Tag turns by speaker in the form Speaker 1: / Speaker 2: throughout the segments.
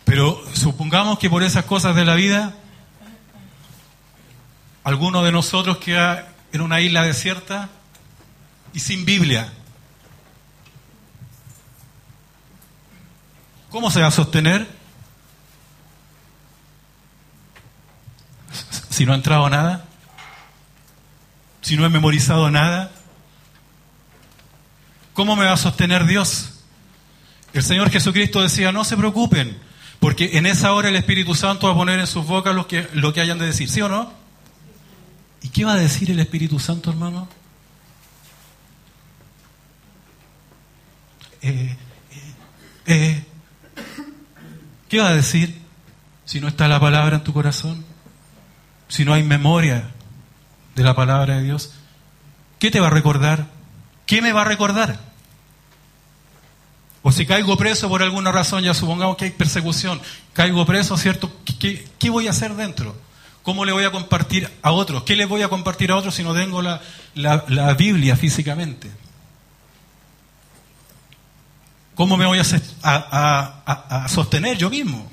Speaker 1: Pero supongamos que por esas cosas de la vida, alguno de nosotros queda en una isla desierta y sin Biblia. ¿Cómo se va a sostener? Si no ha entrado nada, si no he memorizado nada, ¿cómo me va a sostener Dios? El Señor Jesucristo decía, no se preocupen, porque en esa hora el Espíritu Santo va a poner en sus bocas lo que hayan de decir, ¿sí o no? ¿Y qué va a decir el Espíritu Santo, hermano? ¿Qué va a decir si no está la palabra en tu corazón? Si no hay memoria de la palabra de Dios, ¿qué te va a recordar? ¿Qué me va a recordar? O si caigo preso por alguna razón, ya supongamos que hay persecución, caigo preso, ¿cierto? ¿Qué voy a hacer dentro? ¿Cómo le voy a compartir a otros? ¿Qué les voy a compartir a otros si no tengo la Biblia físicamente? ¿Cómo me voy a sostener yo mismo?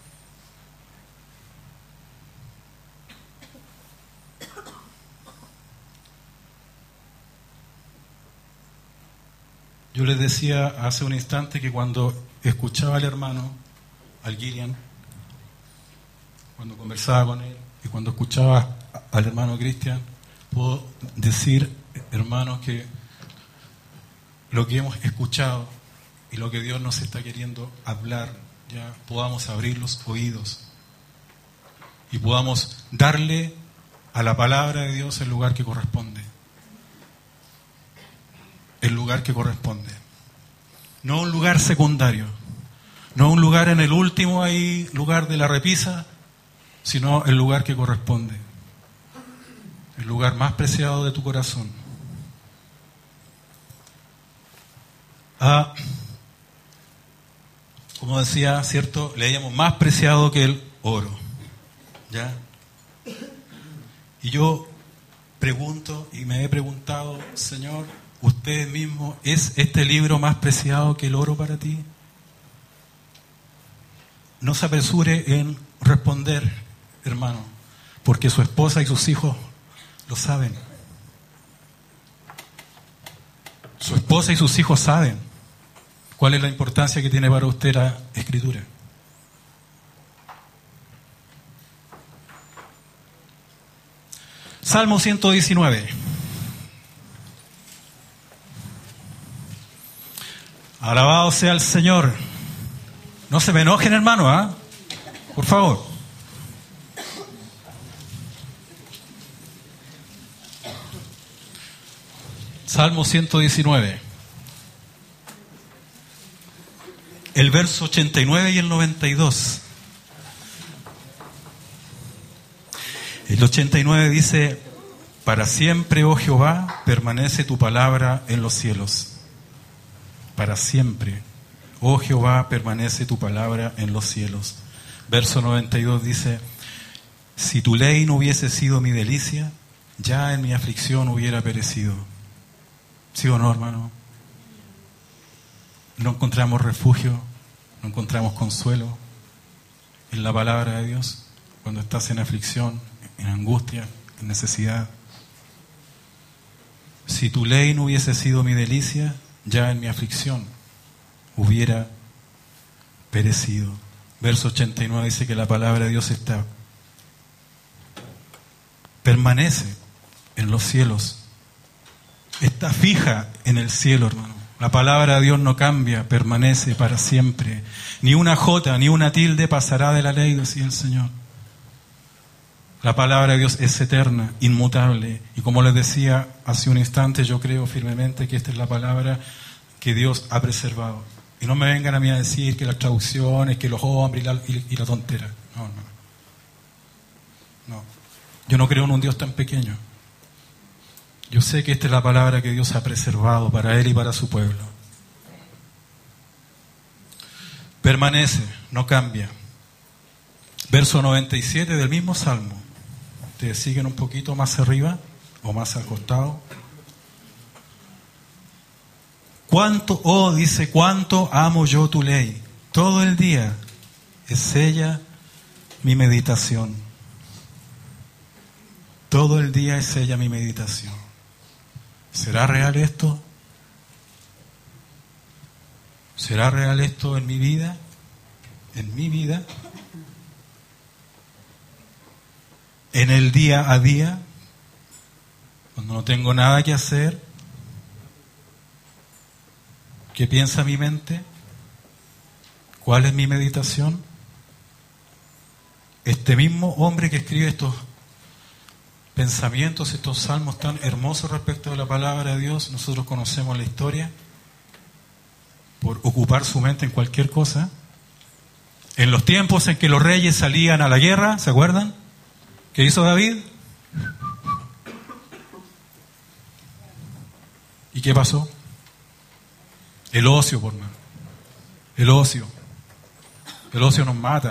Speaker 1: Yo les decía hace un instante que cuando escuchaba al hermano, al Gillian, cuando conversaba con él y cuando escuchaba al hermano Cristian, puedo decir, hermanos, que lo que hemos escuchado y lo que Dios nos está queriendo hablar, ya podamos abrir los oídos y podamos darle a la palabra de Dios el lugar que corresponde. El lugar que corresponde. No un lugar secundario, no un lugar en el último ahí, lugar de la repisa, sino el lugar que corresponde. El lugar más preciado de tu corazón. Como decía, ¿cierto? Leíamos más preciado que el oro. ¿Ya? Y yo pregunto y me he preguntado, Señor, ¿usted mismo es este libro más preciado que el oro para ti? No se apresure en responder, hermano, porque su esposa y sus hijos lo saben. Su esposa y sus hijos saben cuál es la importancia que tiene para usted la Escritura. Salmo 119. Alabado sea el Señor. No se me enojen, hermano, ¿ah? Por favor. Salmo 119. El verso 89 y el 92. El 89 dice: para siempre, oh Jehová, permanece tu palabra en los cielos. Para siempre, oh Jehová, permanece tu palabra en los cielos. Verso 92 dice: si tu ley no hubiese sido mi delicia, ya en mi aflicción hubiera perecido. ¿Sí o no, hermano? No encontramos refugio, no encontramos consuelo en la palabra de Dios cuando estás en aflicción, en angustia, en necesidad. Si tu ley no hubiese sido mi delicia, ya en mi aflicción hubiera perecido. Verso 89 dice que la palabra de Dios permanece en los cielos, está fija en el cielo, hermano. La palabra de Dios no cambia, permanece para siempre. Ni una jota, ni una tilde pasará de la ley, decía el Señor. La palabra de Dios es eterna, inmutable. Y como les decía hace un instante, yo creo firmemente que esta es la palabra que Dios ha preservado. Y no me vengan a mí a decir que las traducciones, que los hombres y la tontera. No. Yo no creo en un Dios tan pequeño. Yo sé que esta es la palabra que Dios ha preservado para Él y para su pueblo. Permanece, no cambia. Verso 97 del mismo Salmo. Ustedes siguen un poquito más arriba o más al costado. Dice, cuánto amo yo tu ley. Todo el día es ella mi meditación. Todo el día es ella mi meditación. ¿Será real esto? ¿Será real esto en mi vida? ¿En mi vida? ¿En el día a día? Cuando no tengo nada que hacer. ¿Qué piensa mi mente? ¿Cuál es mi meditación? Este mismo hombre que escribe estos pensamientos, estos salmos tan hermosos respecto a la palabra de Dios, nosotros conocemos la historia, por ocupar su mente en cualquier cosa. En los tiempos en que los reyes salían a la guerra, ¿se acuerdan? ¿Qué hizo David? ¿Y qué pasó? El ocio, por mano. El ocio. El ocio nos mata.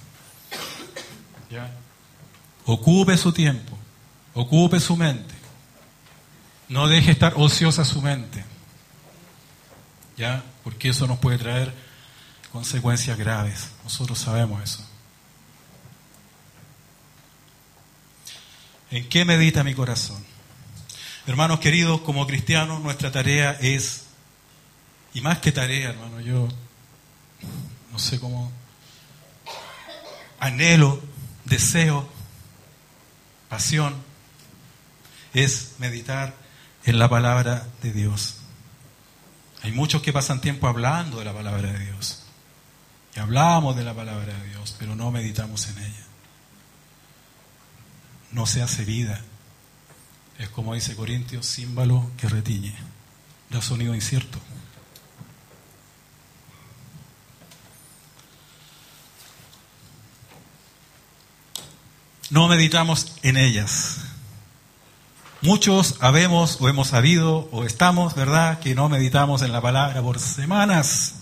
Speaker 1: ¿Ya? Ocupe su tiempo. Ocupe su mente. No deje estar ociosa su mente. ¿Ya? Porque eso nos puede traer consecuencias graves. Nosotros sabemos eso. ¿En qué medita mi corazón? Hermanos queridos, como cristianos, nuestra tarea es, y más que tarea, hermano, yo no sé cómo, anhelo, deseo, pasión, es meditar en la palabra de Dios. Hay muchos que pasan tiempo hablando de la palabra de Dios. Y hablamos de la palabra de Dios, pero no meditamos en ella. No se hace vida. Es como dice Corintios, címbalo que retiñe. Da sonido incierto. No meditamos en ellas. Muchos habemos o hemos sabido o estamos, ¿verdad?, que no meditamos en la palabra por semanas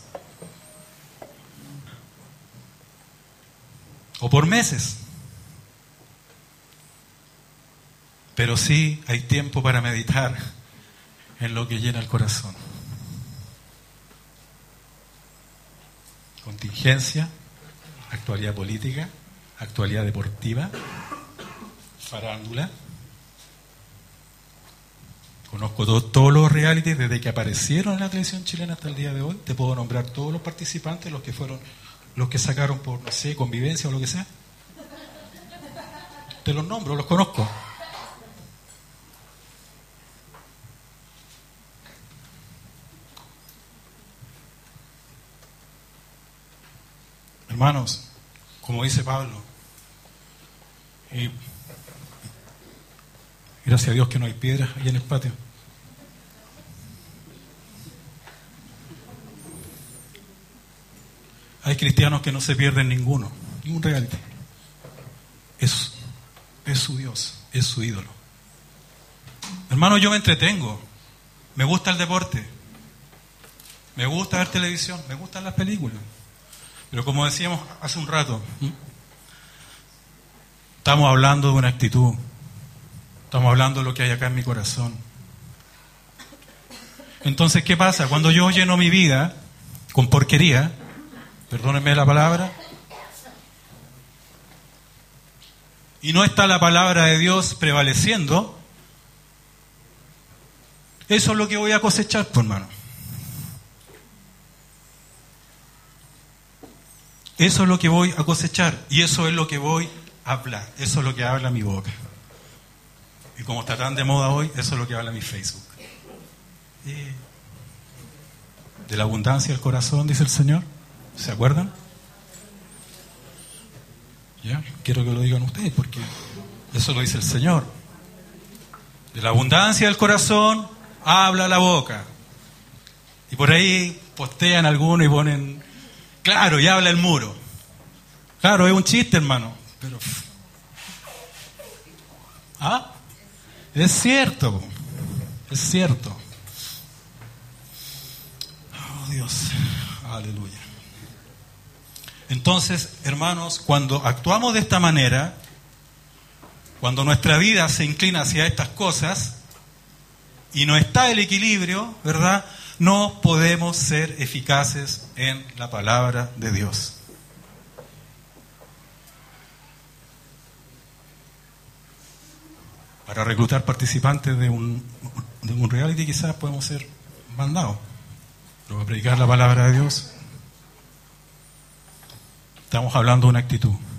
Speaker 1: o por meses. Pero sí hay tiempo para meditar en lo que llena el corazón. Contingencia, actualidad política, actualidad deportiva, farándula. Conozco todos los realities desde que aparecieron en la televisión chilena hasta el día de hoy. Te puedo nombrar todos los participantes, los que fueron, los que sacaron por, no sé, convivencia o lo que sea. Te los nombro, los conozco. Hermanos, como dice Pablo, y gracias a Dios que no hay piedras ahí en el patio. Hay cristianos que no se pierden ninguno, ningún reality. Es su Dios, es su ídolo. Hermano, yo me entretengo, me gusta el deporte, me gusta ver televisión, me gustan las películas. Pero como decíamos hace un rato, estamos hablando de una actitud, estamos hablando de lo que hay acá en mi corazón. Entonces, ¿qué pasa? Cuando yo lleno mi vida con porquería, perdónenme la palabra, y no está la palabra de Dios prevaleciendo, eso es lo que voy a cosechar, pues, hermano. Eso es lo que voy a cosechar y eso es lo que voy a hablar. Eso es lo que habla mi boca. Y como está tan de moda hoy, eso es lo que habla mi Facebook. De la abundancia del corazón, dice el Señor. ¿Se acuerdan? ¿Ya? Quiero que lo digan ustedes porque eso lo dice el Señor. De la abundancia del corazón habla la boca. Y por ahí postean algunos y ponen... Claro, y habla el muro. Claro, es un chiste, hermano. Pero... ¿Ah? Es cierto. Es cierto. Oh, Dios. Aleluya. Entonces, hermanos, cuando actuamos de esta manera, cuando nuestra vida se inclina hacia estas cosas y no está el equilibrio, ¿verdad?, no podemos ser eficaces en la palabra de Dios. Para reclutar participantes de un reality quizás podemos ser mandados. Pero para predicar la palabra de Dios, estamos hablando de una actitud.